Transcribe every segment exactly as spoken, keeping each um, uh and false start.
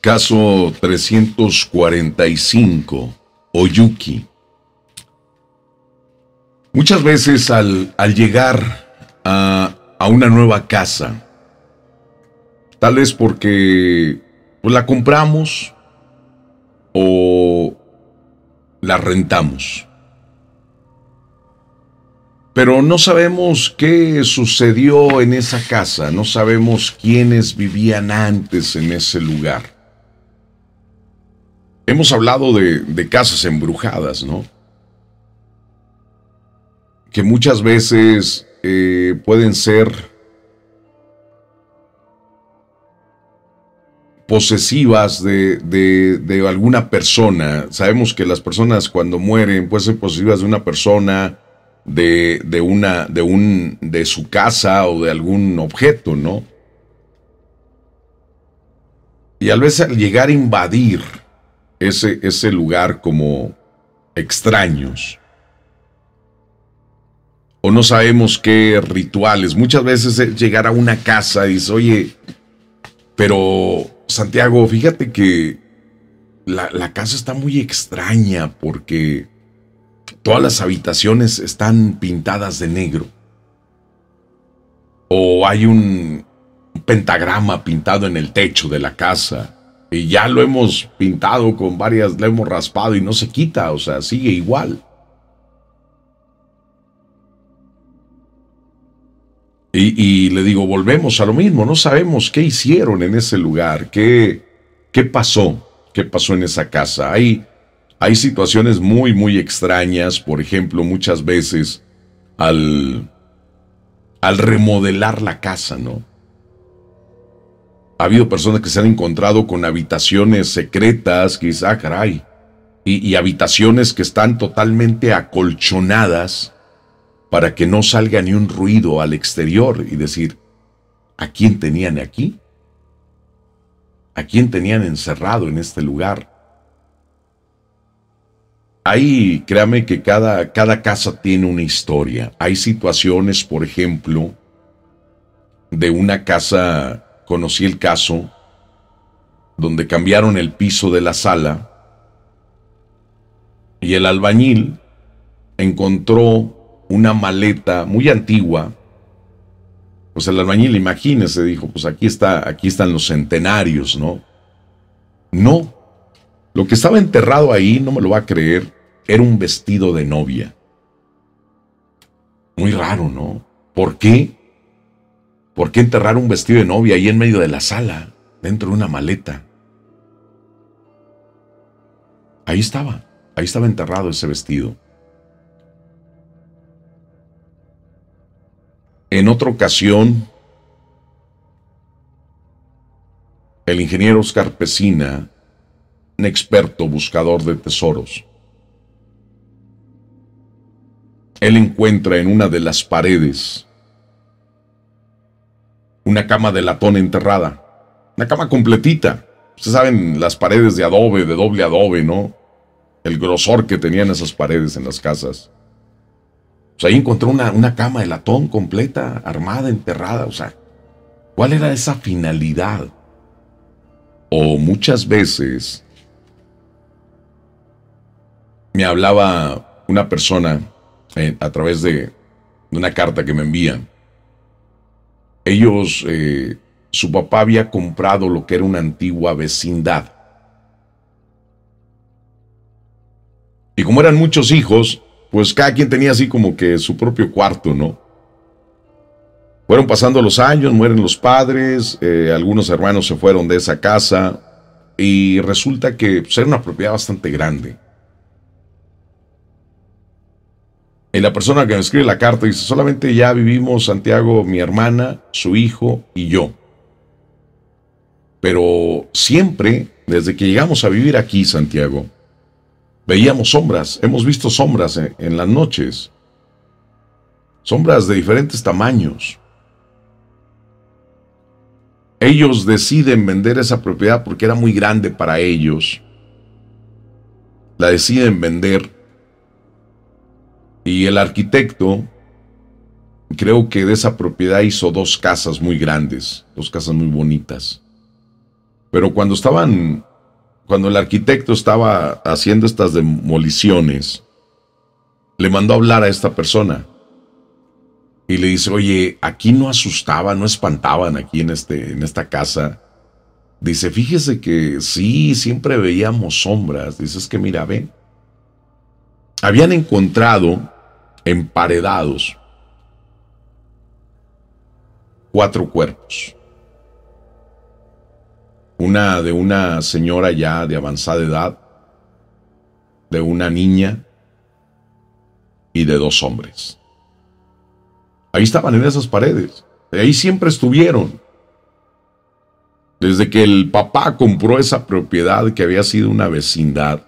Caso trescientos cuarenta y cinco, Oyuki. Muchas veces al, al llegar a, a una nueva casa, tal vez porque pues, la compramos o la rentamos, pero no sabemos qué sucedió en esa casa, no sabemos quiénes vivían antes en ese lugar. Hemos hablado de, de casas embrujadas, ¿no? Que muchas veces eh, pueden ser posesivas de, de, de alguna persona. Sabemos que las personas cuando mueren pueden ser posesivas de una persona, de, de, una, de, un, de su casa o de algún objeto, ¿no? Y a veces al llegar a invadir ese, ese lugar como extraños, o no sabemos qué rituales. Muchas veces es llegar a una casa y dices, oye, pero Santiago, fíjate que la, la casa está muy extraña porque todas las habitaciones están pintadas de negro. O hay un pentagrama pintado en el techo de la casa. Y ya lo hemos pintado con varias, lo hemos raspado y no se quita, o sea, sigue igual. Y, y le digo, volvemos a lo mismo, no sabemos qué hicieron en ese lugar, qué, qué pasó, qué pasó en esa casa. Hay, hay situaciones muy, muy extrañas, por ejemplo, muchas veces al, al remodelar la casa, ¿no? Ha habido personas que se han encontrado con habitaciones secretas, que dicen, ah, caray, y, y habitaciones que están totalmente acolchonadas para que no salga ni un ruido al exterior y decir, ¿a quién tenían aquí? ¿A quién tenían encerrado en este lugar? Ahí, créame que cada, cada casa tiene una historia. Hay situaciones, por ejemplo, de una casa, conocí el caso, donde cambiaron el piso de la sala y el albañil encontró una maleta muy antigua. Pues el albañil, imagínese, dijo, pues aquí está, aquí están los centenarios, ¿no? No, lo que estaba enterrado ahí, no me lo va a creer, era un vestido de novia. Muy raro, ¿no? ¿Por qué? ¿Por qué enterrar un vestido de novia ahí en medio de la sala, dentro de una maleta? Ahí estaba, ahí estaba enterrado ese vestido. En otra ocasión, el ingeniero Oscar Pesina, un experto buscador de tesoros, él encuentra en una de las paredes una cama de latón enterrada, una cama completita. Ustedes saben, las paredes de adobe, de doble adobe, ¿no? El grosor que tenían esas paredes en las casas. O sea, ahí encontró una, una cama de latón completa, armada, enterrada. O sea, ¿cuál era esa finalidad? O muchas veces me hablaba una persona eh, a través de, de una carta que me envían. Ellos, eh, su papá había comprado lo que era una antigua vecindad. Y como eran muchos hijos, pues cada quien tenía así como que su propio cuarto, ¿no? Fueron pasando los años, mueren los padres, eh, algunos hermanos se fueron de esa casa y resulta que pues, era una propiedad bastante grande. Y la persona que me escribe la carta dice, solamente ya vivimos Santiago, mi hermana, su hijo y yo. Pero siempre, desde que llegamos a vivir aquí, Santiago, veíamos sombras, hemos visto sombras en, en las noches. Sombras de diferentes tamaños. Ellos deciden vender esa propiedad porque era muy grande para ellos. La deciden vender. Y el arquitecto, creo que de esa propiedad hizo dos casas muy grandes, dos casas muy bonitas. Pero cuando estaban, cuando el arquitecto estaba haciendo estas demoliciones, le mandó a hablar a esta persona y le dice, oye, aquí no asustaban, no espantaban aquí en, este, en esta casa. Dice, fíjese que sí, siempre veíamos sombras. Dice, es que mira, ven. Habían encontrado emparedados cuatro cuerpos. Una de una señora ya de avanzada edad, de una niña y de dos hombres. Ahí estaban en esas paredes. Ahí siempre estuvieron. Desde que el papá compró esa propiedad que había sido una vecindad.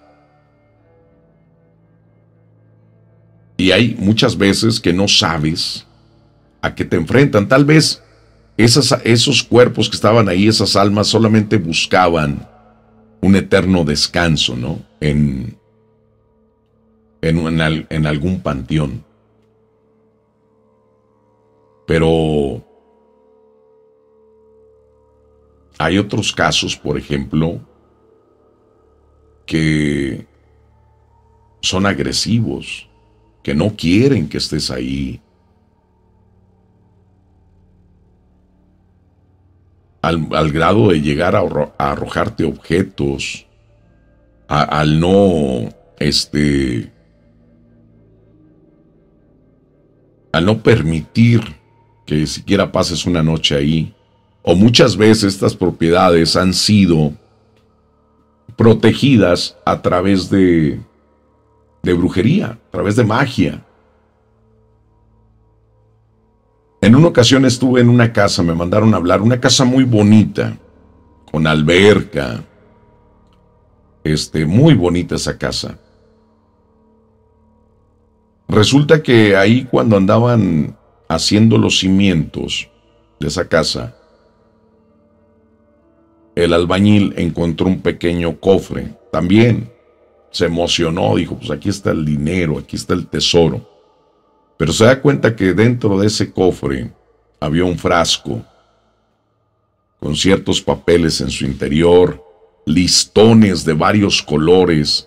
Y hay muchas veces que no sabes a qué te enfrentan. Tal vez esas, esos cuerpos que estaban ahí, esas almas, solamente buscaban un eterno descanso, ¿no? En, en, en, en algún panteón. Pero hay otros casos, por ejemplo, que son agresivos, que no quieren que estés ahí. Al, al grado de llegar a, a arrojarte objetos, a, al no, este, al no permitir que siquiera pases una noche ahí. O muchas veces estas propiedades han sido protegidas a través de, de brujería, a través de magia. En una ocasión estuve en una casa, me mandaron a hablar, una casa muy bonita, con alberca, este, muy bonita esa casa. Resulta que ahí cuando andaban haciendo los cimientos de esa casa, el albañil encontró un pequeño cofre. También se emocionó, dijo, pues aquí está el dinero, aquí está el tesoro. Pero se da cuenta que dentro de ese cofre había un frasco con ciertos papeles en su interior, listones de varios colores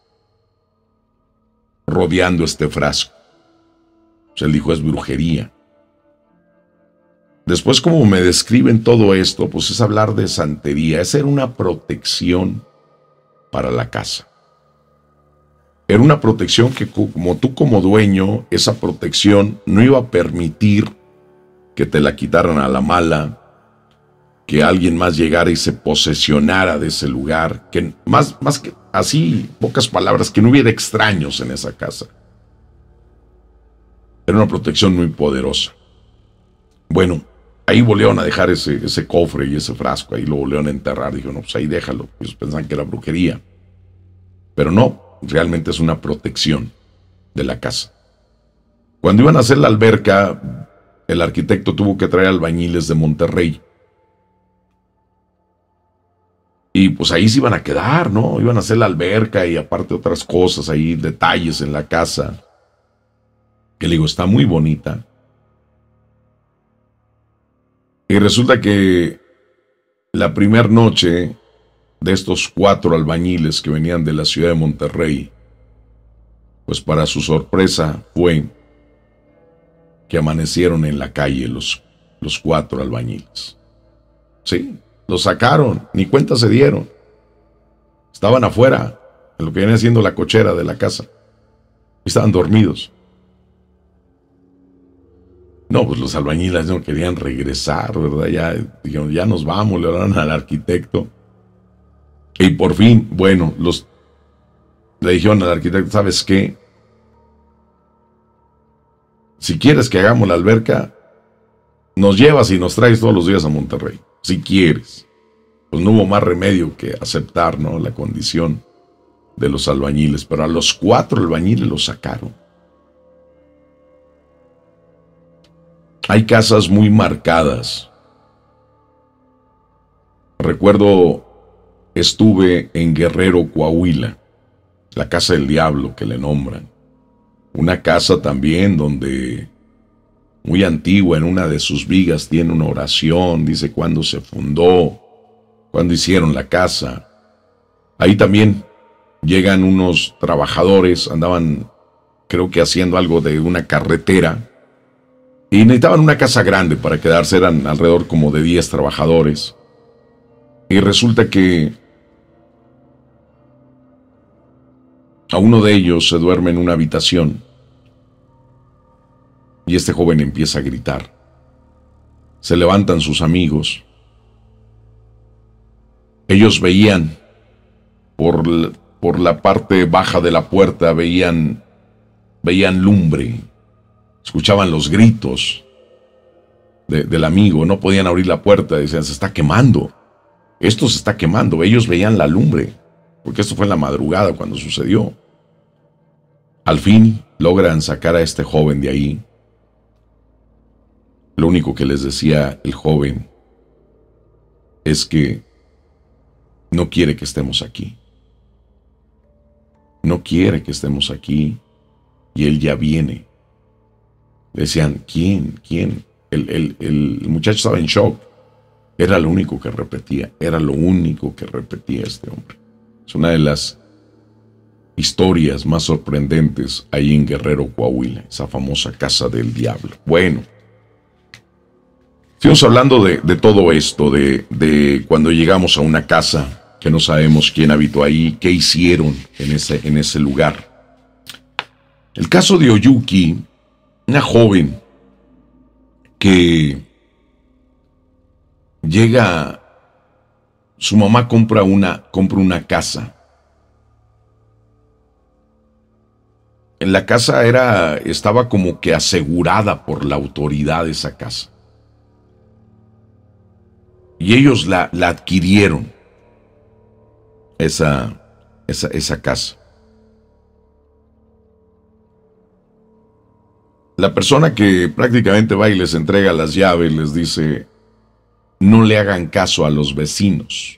rodeando este frasco. Pues él dijo, es brujería. Después, como me describen todo esto, pues es hablar de santería, es ser una protección para la casa. Era una protección que, como tú como dueño, esa protección no iba a permitir que te la quitaran a la mala, que alguien más llegara y se posesionara de ese lugar, que más, más que así, pocas palabras, que no hubiera extraños en esa casa. Era una protección muy poderosa. Bueno, ahí volvieron a dejar ese, ese cofre y ese frasco, ahí lo volvieron a enterrar. Dijeron, no, pues ahí déjalo. Ellos pensaban que era brujería. Pero no, realmente es una protección de la casa. Cuando iban a hacer la alberca, el arquitecto tuvo que traer albañiles de Monterrey. Y pues ahí se iban a quedar, ¿no? Iban a hacer la alberca y aparte otras cosas ahí, detalles en la casa. Que le digo, está muy bonita. Y resulta que la primera noche de estos cuatro albañiles que venían de la ciudad de Monterrey, pues para su sorpresa fue que amanecieron en la calle los, los cuatro albañiles. Sí, los sacaron, ni cuenta se dieron. Estaban afuera, en lo que viene siendo la cochera de la casa. Y estaban dormidos. No, pues los albañiles no querían regresar, ¿verdad? Ya dijeron, ya nos vamos, le hablaron al arquitecto. Y por fin, bueno, los le dijeron al arquitecto, ¿sabes qué? Si quieres que hagamos la alberca, nos llevas y nos traes todos los días a Monterrey. Si quieres. Pues no hubo más remedio que aceptar, ¿no?, la condición de los albañiles. Pero a los cuatro albañiles los sacaron. Hay casas muy marcadas. Recuerdo, estuve en Guerrero, Coahuila, la casa del diablo que le nombran. Una casa también donde, muy antigua, en una de sus vigas tiene una oración, dice cuándo se fundó, cuando hicieron la casa. Ahí también llegan unos trabajadores, andaban, creo que haciendo algo de una carretera, y necesitaban una casa grande para quedarse, eran alrededor como de diez trabajadores. Y resulta que a uno de ellos se duerme en una habitación y este joven empieza a gritar. Se levantan sus amigos. Ellos veían por, por la parte baja de la puerta, veían, veían lumbre, escuchaban los gritos de, del amigo, no podían abrir la puerta, decían, se está quemando, esto se está quemando. Ellos veían la lumbre, porque esto fue en la madrugada cuando sucedió. Al fin logran sacar a este joven de ahí. Lo único que les decía el joven es que no quiere que estemos aquí. No quiere que estemos aquí y él ya viene. Decían, ¿quién? ¿Quién? El, el, el muchacho estaba en shock. Era lo único que repetía. Era lo único que repetía este hombre. Es una de las historias más sorprendentes ahí en Guerrero, Coahuila. Esa famosa casa del diablo. Bueno. Estamos hablando de, de todo esto, de, de cuando llegamos a una casa que no sabemos quién habitó ahí, qué hicieron en ese, en ese lugar. El caso de Oyuki, una joven que llega, su mamá compra una, compra una casa. En la casa era, estaba como que asegurada por la autoridad esa casa. Y ellos la, la adquirieron, esa, esa, esa casa. La persona que prácticamente va y les entrega las llaves les dice, no le hagan caso a los vecinos.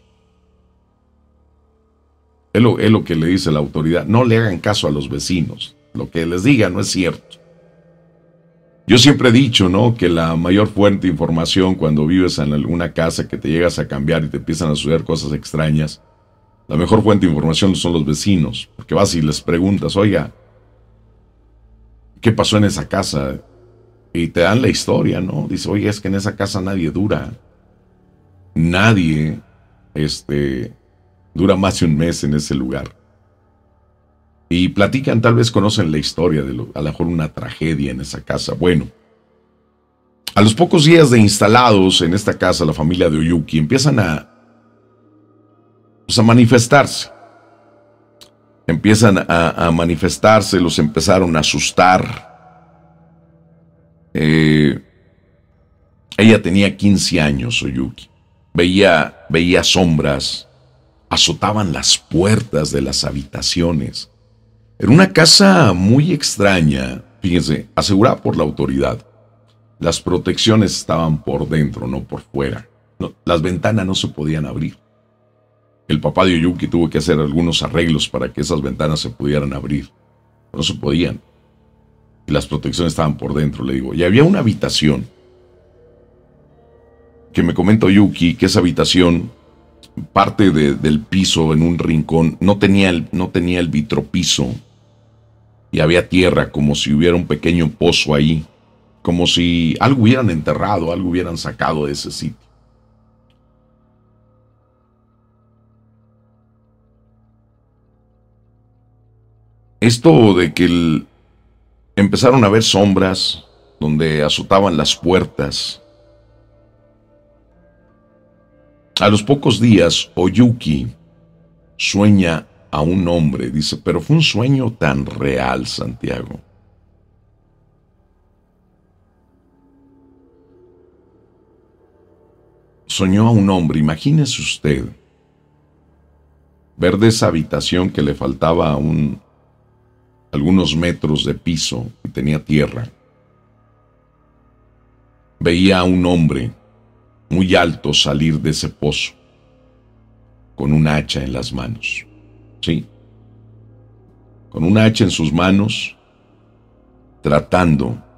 Es lo, es lo que le dice la autoridad, no le hagan caso a los vecinos. Lo que les diga no es cierto. Yo siempre he dicho, ¿no?, que la mayor fuente de información cuando vives en alguna casa que te llegas a cambiar y te empiezan a suceder cosas extrañas, la mejor fuente de información son los vecinos, porque vas y les preguntas, oiga, ¿qué pasó en esa casa? Y te dan la historia, ¿no? Dice, oye, es que en esa casa nadie dura. Nadie este, dura más de un mes en ese lugar. Y platican, tal vez conocen la historia de lo, a lo mejor una tragedia en esa casa. Bueno, a los pocos días de instalados en esta casa, la familia de Oyuki empiezan a, pues a manifestarse. Empiezan a, a manifestarse, los empezaron a asustar. Eh, ella tenía quince años, Oyuki. Veía, veía sombras, azotaban las puertas de las habitaciones. Era una casa muy extraña, fíjense, asegurada por la autoridad. Las protecciones estaban por dentro, no por fuera. No, las ventanas no se podían abrir. El papá de Oyuki tuvo que hacer algunos arreglos para que esas ventanas se pudieran abrir. No se podían. Y las protecciones estaban por dentro, le digo. Y había una habitación que me comenta Oyuki que esa habitación, parte de, del piso en un rincón, no tenía el, no tenía el vitropiso. Y había tierra, como si hubiera un pequeño pozo ahí. Como si algo hubieran enterrado, algo hubieran sacado de ese sitio. Esto de que el, empezaron a ver sombras donde azotaban las puertas. A los pocos días, Oyuki sueña a un hombre, dice, pero fue un sueño tan real, Santiago. Soñó a un hombre, imagínese usted, ver de esa habitación que le faltaba un, algunos metros de piso y tenía tierra. Veía a un hombre muy alto salir de ese pozo, con un hacha en las manos. Sí, con un hacha en sus manos, tratando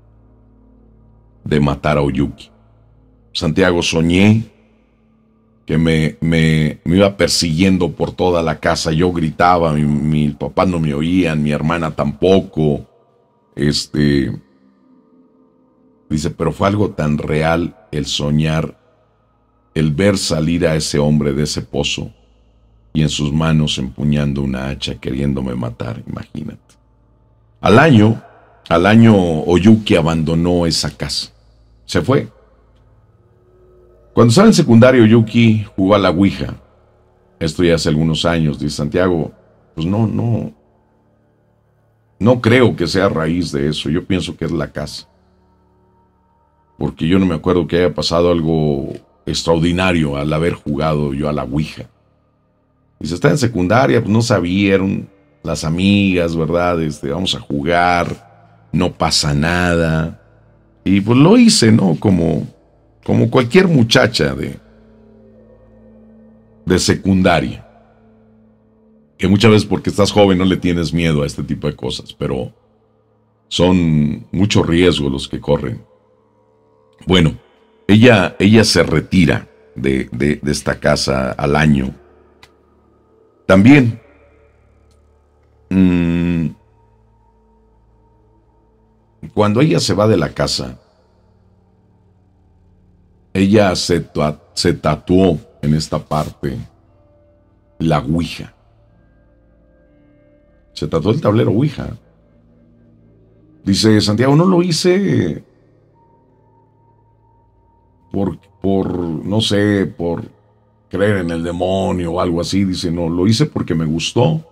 de matar a Oyuki. Santiago, soñé que que me, me, me iba persiguiendo por toda la casa. Yo gritaba, mi, mi papá no me oían, mi hermana tampoco. Este, dice, pero fue algo tan real el soñar, el ver salir a ese hombre de ese pozo y en sus manos empuñando una hacha queriéndome matar, imagínate. Al año, al año Oyuki abandonó esa casa. Se fue. Cuando estaba en secundario, Oyuki jugó a la Ouija. Esto ya hace algunos años, dice Santiago. Pues no, no. No creo que sea a raíz de eso. Yo pienso que es la casa. Porque yo no me acuerdo que haya pasado algo extraordinario al haber jugado yo a la Ouija. Dice, está en secundaria, pues no sabía, eran las amigas, ¿verdad? Este, vamos a jugar, no pasa nada. Y pues lo hice, ¿no? Como, como cualquier muchacha de, de secundaria. Que muchas veces porque estás joven no le tienes miedo a este tipo de cosas, pero son muchos riesgos los que corren. Bueno, ella, ella se retira de, de, de esta casa al año. También, mmm, cuando ella se va de la casa, ella se, se tatuó en esta parte la Ouija. Se tatuó el tablero Ouija. Dice Santiago, no lo hice por, por, no sé, por creer en el demonio o algo así. Dice, no, lo hice porque me gustó.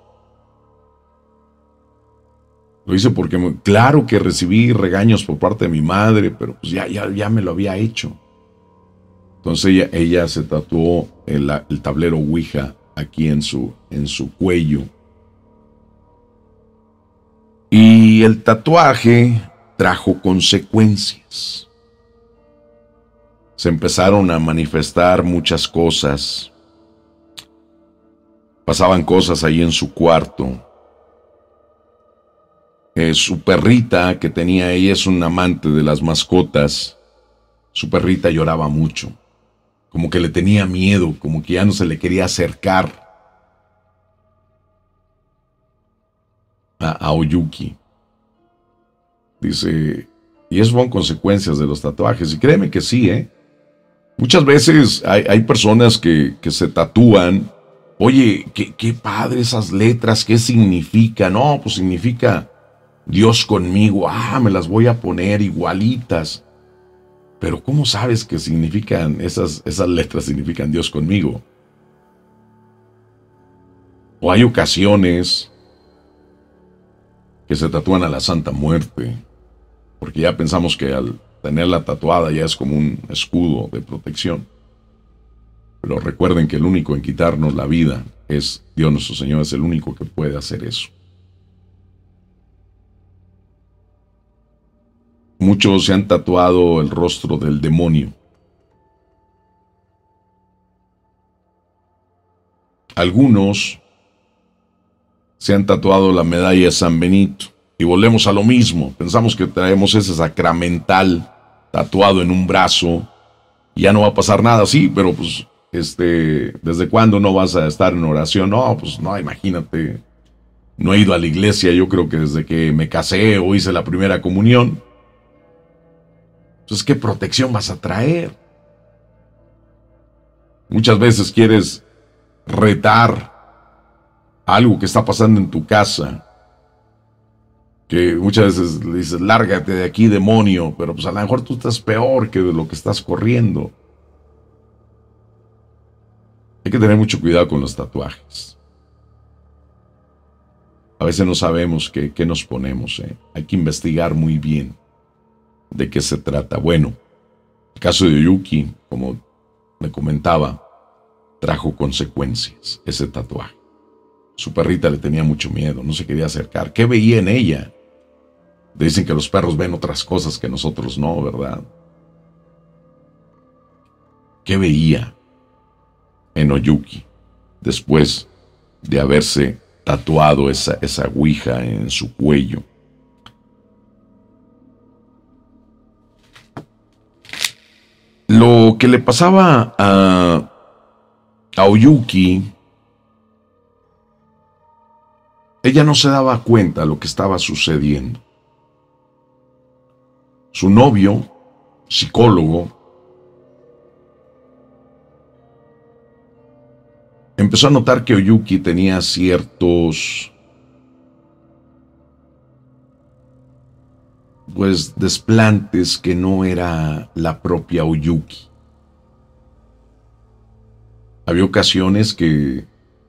Lo hice porque, me, claro que recibí regaños por parte de mi madre, pero pues ya, ya, ya me lo había hecho. Entonces ella, ella se tatuó el, el tablero Ouija aquí en su, en su cuello. Y el tatuaje trajo consecuencias. Se empezaron a manifestar muchas cosas. Pasaban cosas ahí en su cuarto. Eh, su perrita que tenía, ella es un amante de las mascotas. Su perrita lloraba mucho. Como que le tenía miedo, como que ya no se le quería acercar a, a Oyuki. Dice, y eso son consecuencias de los tatuajes. Y créeme que sí, ¿eh? Muchas veces hay, hay personas que, que se tatúan. Oye, qué, qué padre esas letras, ¿qué significa? No, pues significa Dios conmigo. Ah, me las voy a poner igualitas. Pero ¿cómo sabes que significan esas, esas letras significan Dios conmigo? O hay ocasiones que se tatúan a la Santa Muerte, porque ya pensamos que al tenerla tatuada ya es como un escudo de protección. Pero recuerden que el único en quitarnos la vida es Dios nuestro Señor, es el único que puede hacer eso. Muchos se han tatuado el rostro del demonio. Algunos se han tatuado la medalla de San Benito. Y volvemos a lo mismo. Pensamos que traemos ese sacramental tatuado en un brazo y ya no va a pasar nada. Sí, pero pues, este, ¿desde cuándo no vas a estar en oración? No, pues no, imagínate. No he ido a la iglesia, yo creo que desde que me casé o hice la primera comunión. Entonces, ¿qué protección vas a traer? Muchas veces quieres retar algo que está pasando en tu casa, que muchas veces le dices, lárgate de aquí, demonio, pero pues a lo mejor tú estás peor que de lo que estás corriendo. Hay que tener mucho cuidado con los tatuajes. A veces no sabemos qué, qué nos ponemos, ¿eh? Hay que investigar muy bien de qué se trata. Bueno, el caso de Oyuki, como me comentaba, trajo consecuencias, ese tatuaje. Su perrita le tenía mucho miedo, no se quería acercar. ¿Qué veía en ella? Dicen que los perros ven otras cosas que nosotros no, ¿verdad? ¿Qué veía en Oyuki después de haberse tatuado esa, esa ouija en su cuello? Lo que le pasaba a a Oyuki, ella no se daba cuenta de lo que estaba sucediendo. Su novio, psicólogo, empezó a notar que Oyuki tenía ciertos, pues, desplantes que no era la propia Oyuki. Había ocasiones que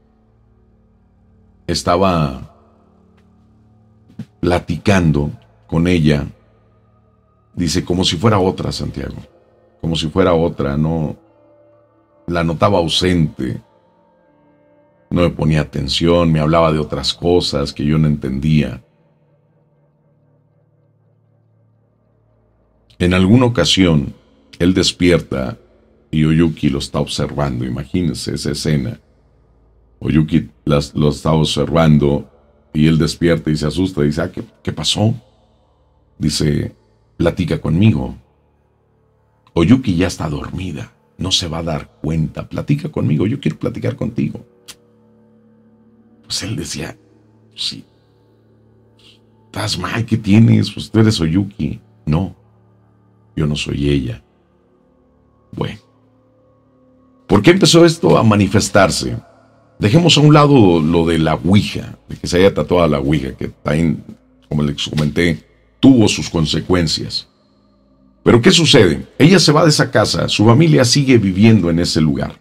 estaba platicando con ella, dice, como si fuera otra, Santiago, como si fuera otra, no, la notaba ausente, no me ponía atención, me hablaba de otras cosas que yo no entendía. En alguna ocasión, él despierta y Oyuki lo está observando. Imagínense esa escena. Oyuki las, lo está observando y él despierta y se asusta y dice, ah, ¿qué, qué pasó? Dice, platica conmigo. Oyuki ya está dormida, no se va a dar cuenta. Platica conmigo, yo quiero platicar contigo. Pues él decía, sí, estás mal, ¿qué tienes? Pues tú eres Oyuki. No, yo no soy ella. Bueno, ¿por qué empezó esto a manifestarse? Dejemos a un lado lo de la ouija, de que se haya tatuado la ouija, que también, como les comenté, tuvo sus consecuencias. Pero ¿qué sucede? Ella se va de esa casa, su familia sigue viviendo en ese lugar.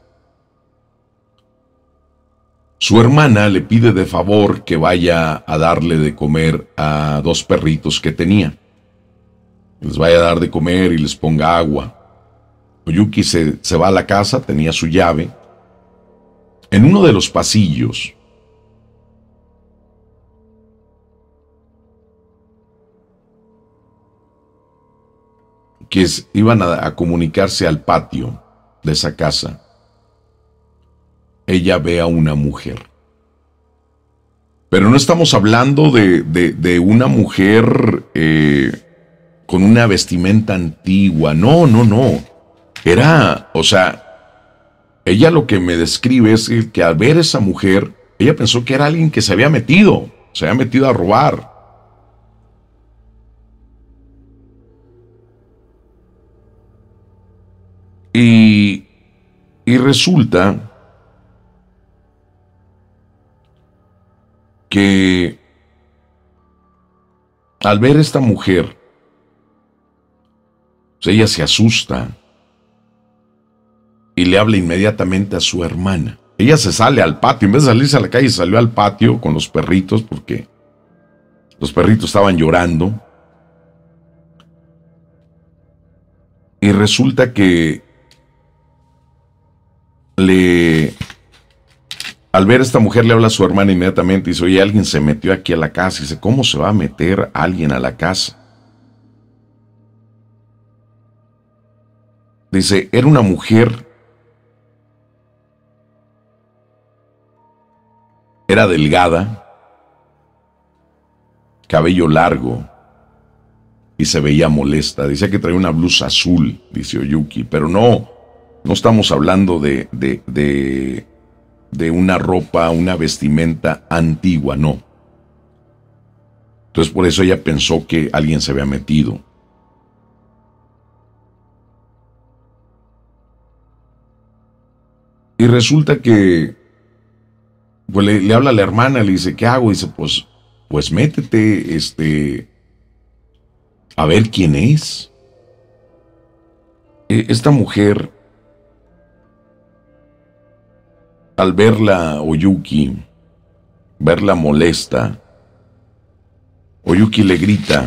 Su hermana le pide de favor que vaya a darle de comer a dos perritos que tenía. Les vaya a dar de comer y les ponga agua. Oyuki se, se va a la casa, tenía su llave. En uno de los pasillos, que es, iban a, a comunicarse al patio de esa casa, ella ve a una mujer. Pero no estamos hablando de, de, de una mujer eh, con una vestimenta antigua. No, no, no. Era, o sea, ella lo que me describe es que al ver a esa mujer, ella pensó que era alguien que se había metido, se había metido a robar. Y, y resulta que al ver a esta mujer, pues ella se asusta y le habla inmediatamente a su hermana. Ella se sale al patio, en vez de salirse a la calle, salió al patio con los perritos porque los perritos estaban llorando. Y resulta que le... Al ver a esta mujer le habla a su hermana inmediatamente y dice, oye, alguien se metió aquí a la casa. Y dice, ¿cómo se va a meter alguien a la casa? Dice, era una mujer, era delgada, cabello largo y se veía molesta. Dice que traía una blusa azul, dice Oyuki, pero no, no estamos hablando de, de, de, de una ropa, una vestimenta antigua, no. Entonces por eso ella pensó que alguien se había metido. Y resulta que pues le, le habla a la hermana, le dice, ¿qué hago? Dice, pues, pues métete, este, a ver quién es. Esta mujer, al verla Oyuki, verla molesta, Oyuki le grita,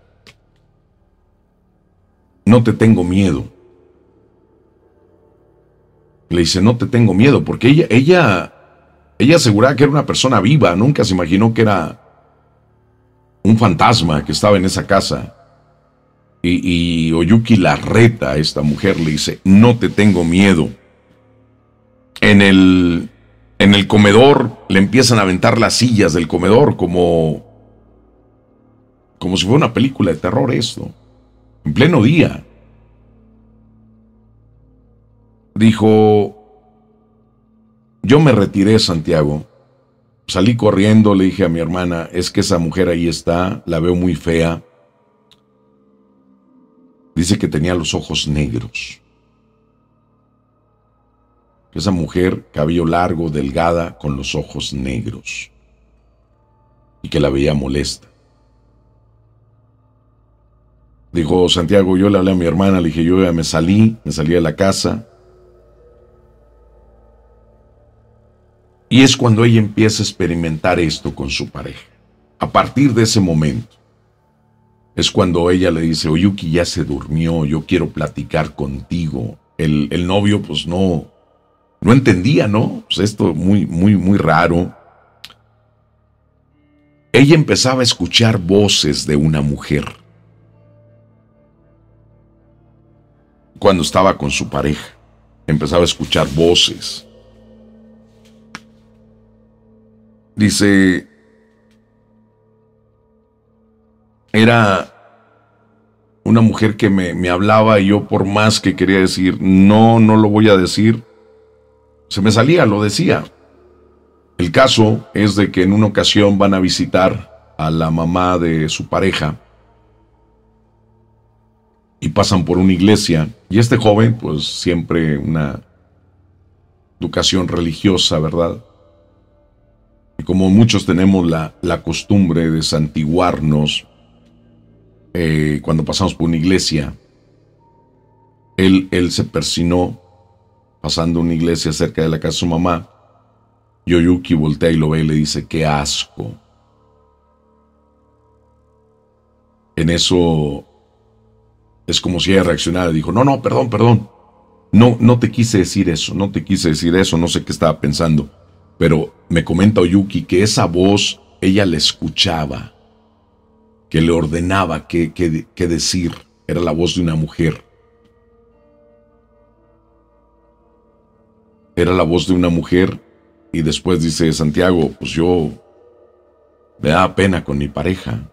no te tengo miedo. Le dice, no te tengo miedo, porque ella, ella, ella aseguraba que era una persona viva, nunca se imaginó que era un fantasma que estaba en esa casa. Y, y Oyuki la reta a esta mujer, le dice, no te tengo miedo. En el, en el comedor le empiezan a aventar las sillas del comedor como, como si fuera una película de terror esto, en pleno día. Dijo, Yo me retiré, Santiago. Salí corriendo, le dije a mi hermana, es que esa mujer ahí está, la veo muy fea. Dice que tenía los ojos negros. Esa mujer, cabello largo, delgada, con los ojos negros. Y que la veía molesta. Dijo Santiago, yo le hablé a mi hermana, le dije, yo ya me salí, me salí de la casa. Y es cuando ella empieza a experimentar esto con su pareja. A partir de ese momento, es cuando ella le dice, Oyuki ya se durmió, yo quiero platicar contigo. El, el novio pues no, no entendía, ¿no? Pues esto muy, muy, muy raro. Ella empezaba a escuchar voces de una mujer. Cuando estaba con su pareja, empezaba a escuchar voces. Dice, era una mujer que me, me hablaba y yo por más que quería decir, no, no lo voy a decir, se me salía, lo decía. El caso es de que en una ocasión van a visitar a la mamá de su pareja y pasan por una iglesia y este joven, pues siempre una educación religiosa, ¿verdad? Y como muchos tenemos la, la costumbre de santiguarnos eh, cuando pasamos por una iglesia, él, él se persinó pasando una iglesia cerca de la casa de su mamá. Y Oyuki voltea y lo ve y le dice, ¡qué asco! En eso es como si ella reaccionara y dijo, no, no, perdón, perdón. No, no te quise decir eso, no te quise decir eso, no sé qué estaba pensando. Pero me comenta Oyuki que esa voz ella la escuchaba, que le ordenaba qué, qué, qué decir. Era la voz de una mujer. Era la voz de una mujer y después dice Santiago, pues yo me daba pena con mi pareja.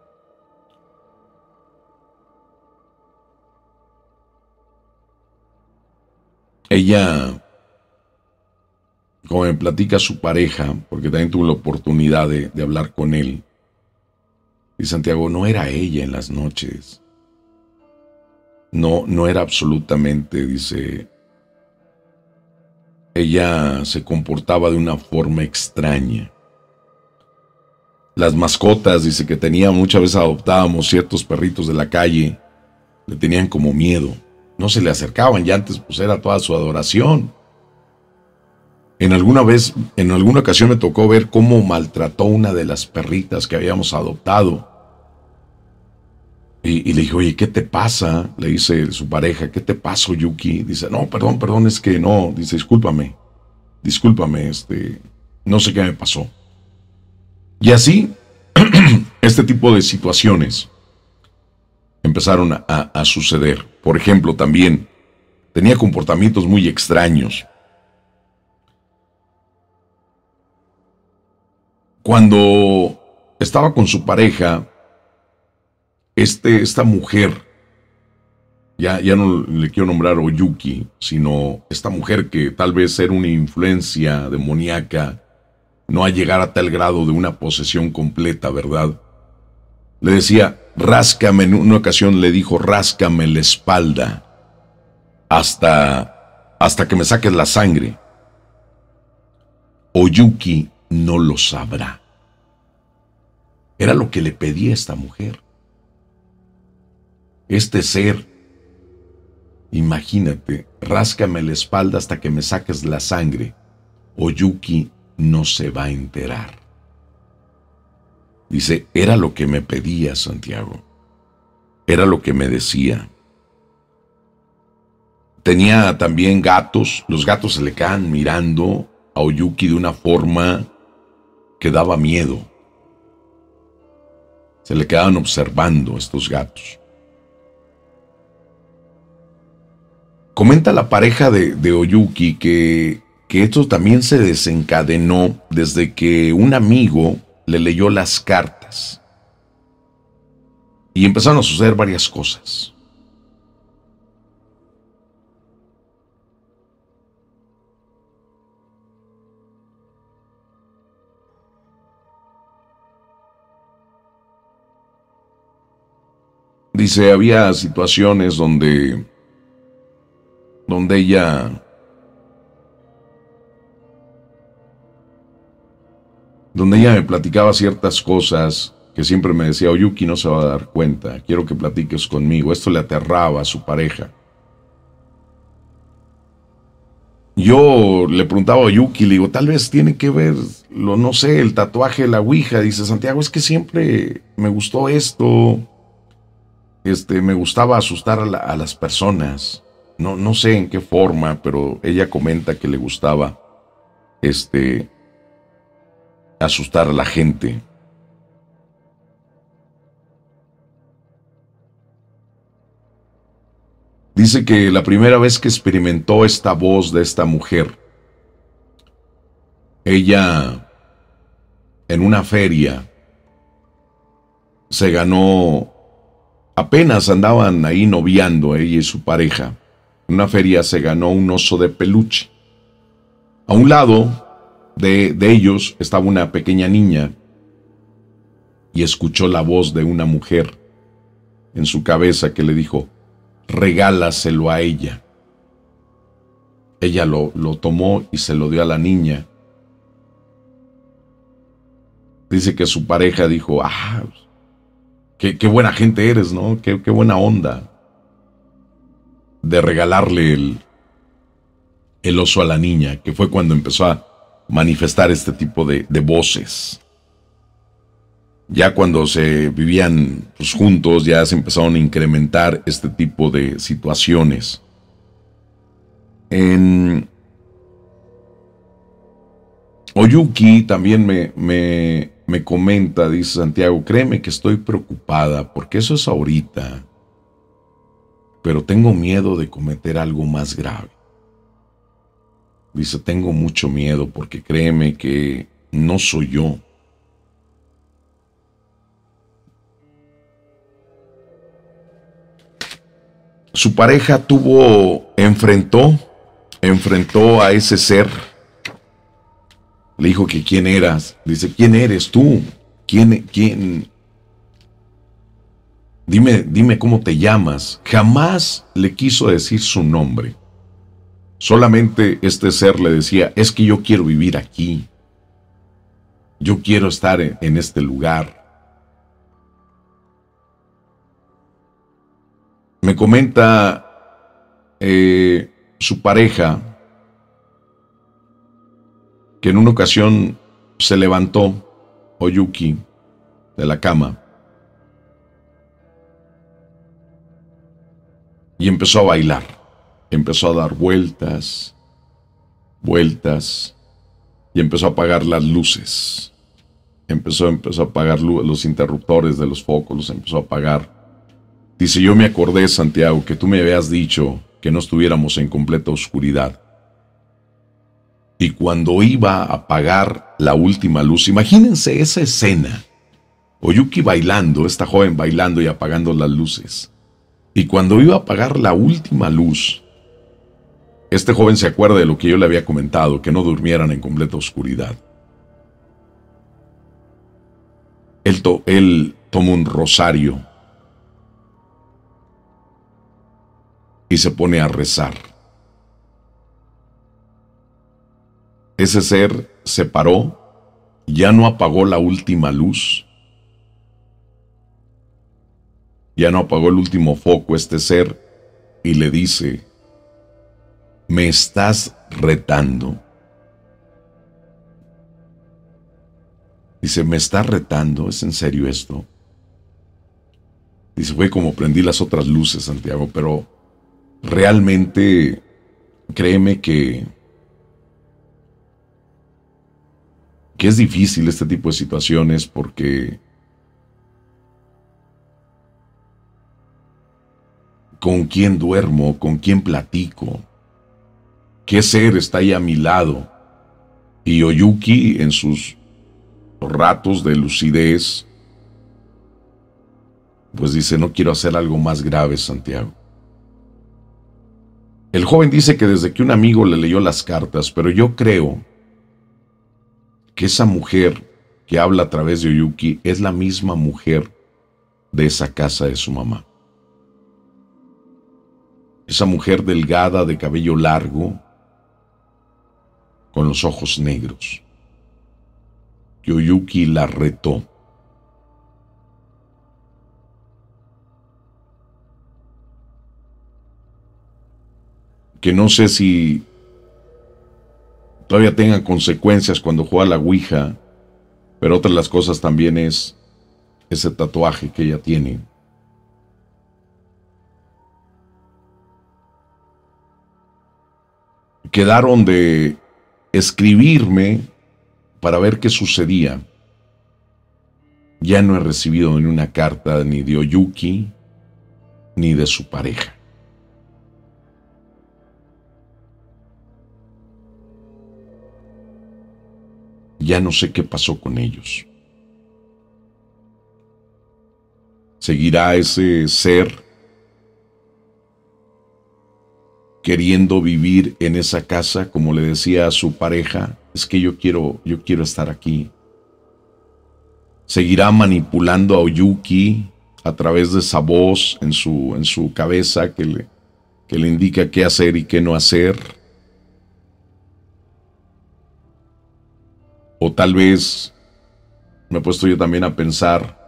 Ella, como me platica su pareja, porque también tuve la oportunidad de, de hablar con él, y Santiago, no era ella en las noches. No, no era absolutamente, dice, ella se comportaba de una forma extraña. Las mascotas, dice que tenía, muchas veces adoptábamos ciertos perritos de la calle, le tenían como miedo. No se le acercaban y antes pues era toda su adoración. En alguna vez, en alguna ocasión me tocó ver cómo maltrató una de las perritas que habíamos adoptado. Y, y le dije, oye, ¿qué te pasa? Le dice su pareja, ¿qué te pasó, Yuki? Dice, no, perdón, perdón, es que no. Dice, discúlpame, discúlpame, este, no sé qué me pasó. Y así, este tipo de situaciones empezaron a, a, a suceder. Por ejemplo, también tenía comportamientos muy extraños. Cuando estaba con su pareja, este, esta mujer, ya, ya no le quiero nombrar Oyuki, sino esta mujer que tal vez era una influencia demoníaca, no a llegar a tal grado de una posesión completa, ¿verdad? Le decía, ráscame, en una ocasión le dijo, ráscame la espalda hasta, hasta que me saques la sangre. Oyuki no lo sabrá. Era lo que le pedía esta mujer. Este ser, imagínate, ráscame la espalda hasta que me saques la sangre. Oyuki no se va a enterar. Dice, era lo que me pedía, Santiago. Era lo que me decía. Tenía también gatos. Los gatos se le quedaban mirando a Oyuki de una forma que daba miedo. Se le quedaban observando estos gatos. Comenta la pareja de, de Oyuki que, que esto también se desencadenó desde que un amigo le leyó las cartas. Y empezaron a suceder varias cosas. Dice, había situaciones donde, donde ella, donde ella me platicaba ciertas cosas que siempre me decía, Oyuki no se va a dar cuenta, quiero que platiques conmigo. Esto le aterraba a su pareja. Yo le preguntaba a Oyuki, le digo, tal vez tiene que ver, lo, no sé, el tatuaje de la Ouija. Dice, Santiago, es que siempre me gustó esto, este, me gustaba asustar a, la, a las personas. No, no sé en qué forma, pero ella comenta que le gustaba, este, asustar a la gente. Dice que la primera vez que experimentó esta voz de esta mujer, ella en una feria se ganó, apenas andaban ahí noviando ella y su pareja, en una feria se ganó un oso de peluche. A un lado de, de ellos estaba una pequeña niña y escuchó la voz de una mujer en su cabeza que le dijo, regálaselo a ella. Ella lo, lo tomó y se lo dio a la niña. Dice que su pareja dijo, ah, qué, qué buena gente eres, ¿no? Qué, qué buena onda de regalarle el, el oso a la niña, que fue cuando empezó a manifestar este tipo de, de voces. Ya cuando se vivían pues, juntos, ya se empezaron a incrementar este tipo de situaciones. En Oyuki también me, me, me comenta, dice Santiago, créeme que estoy preocupada, porque eso es ahorita, pero tengo miedo de cometer algo más grave. Dice, tengo mucho miedo, porque créeme que no soy yo. Su pareja tuvo, enfrentó, enfrentó a ese ser. Le dijo que quién eras. Dice, ¿quién eres tú? ¿Quién, quién? Dime, dime cómo te llamas. Jamás le quiso decir su nombre. Solamente este ser le decía, es que yo quiero vivir aquí. Yo quiero estar en, en este lugar. Me comenta eh, su pareja que en una ocasión se levantó Oyuki de la cama y empezó a bailar. Empezó a dar vueltas, vueltas y empezó a apagar las luces. Empezó, empezó a apagar los interruptores de los focos, los empezó a apagar. Dice, yo me acordé, Santiago, que tú me habías dicho que no estuviéramos en completa oscuridad. Y cuando iba a apagar la última luz, imagínense esa escena. Oyuki bailando, esta joven bailando y apagando las luces. Y cuando iba a apagar la última luz, este joven se acuerda de lo que yo le había comentado, que no durmieran en completa oscuridad. Él, to él toma un rosario y se pone a rezar. Ese ser se paró, ya no apagó la última luz, ya no apagó el último foco este ser y le dice, ¿me estás retando? Dice, ¿me estás retando? ¿Es en serio esto? Dice, fue como prendí las otras luces, Santiago, pero realmente, créeme que, que es difícil este tipo de situaciones porque ¿con quién duermo? ¿Con quién platico? ¿Qué ser está ahí a mi lado? Y Oyuki, en sus ratos de lucidez, pues dice, no quiero hacer algo más grave, Santiago. El joven dice que desde que un amigo le leyó las cartas, pero yo creo que esa mujer que habla a través de Oyuki es la misma mujer de esa casa de su mamá. esa mujer delgada de cabello largo, con los ojos negros. Y Oyuki la retó. Que no sé si todavía tengan consecuencias cuando juega la Ouija, pero otra de las cosas también es ese tatuaje que ella tiene. Quedaron de escribirme para ver qué sucedía. Ya no he recibido ni una carta ni de Oyuki ni de su pareja. Ya no sé qué pasó con ellos. ¿Seguirá ese ser queriendo vivir en esa casa, como le decía a su pareja? Es que yo quiero, yo quiero estar aquí. ¿Seguirá manipulando a Oyuki a través de esa voz en su, en su cabeza que le, que le indica qué hacer y qué no hacer? O tal vez me he puesto yo también a pensar,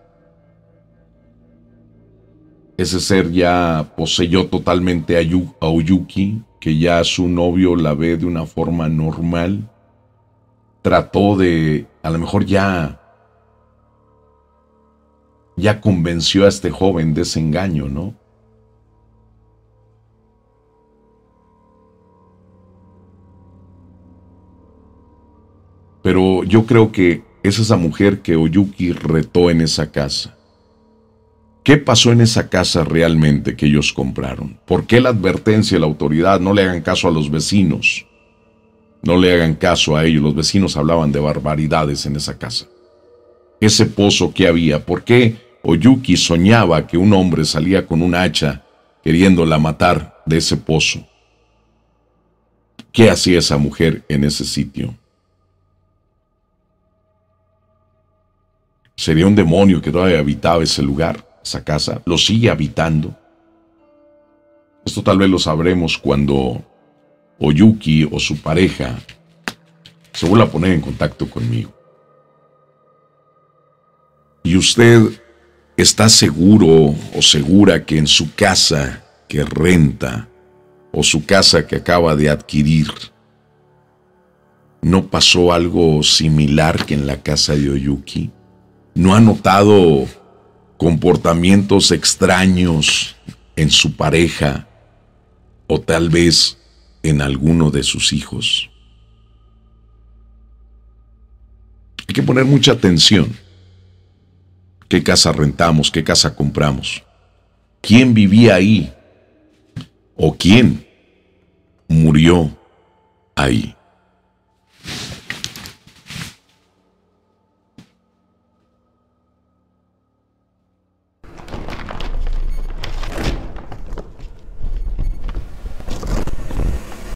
ese ser ya poseyó totalmente a, Yu, a Oyuki, que ya su novio la ve de una forma normal. Trató de, a lo mejor ya, ya convenció a este joven de ese engaño, ¿no? Pero yo creo que es esa mujer que Oyuki retó en esa casa. ¿Qué pasó en esa casa realmente que ellos compraron? ¿Por qué la advertencia de la autoridad? No le hagan caso a los vecinos. No le hagan caso a ellos. Los vecinos hablaban de barbaridades en esa casa. Ese pozo que había. ¿Por qué Oyuki soñaba que un hombre salía con un hacha queriéndola matar de ese pozo? ¿Qué hacía esa mujer en ese sitio? ¿Sería un demonio que todavía habitaba ese lugar? Esa casa, lo sigue habitando. Esto tal vez lo sabremos cuando Oyuki o su pareja se vuelva a poner en contacto conmigo. ¿Y usted está seguro o segura que en su casa que renta o su casa que acaba de adquirir no pasó algo similar que en la casa de Oyuki? ¿No ha notado comportamientos extraños en su pareja o tal vez en alguno de sus hijos? Hay que poner mucha atención. ¿Qué casa rentamos? ¿Qué casa compramos? ¿Quién vivía ahí? ¿O quién murió ahí?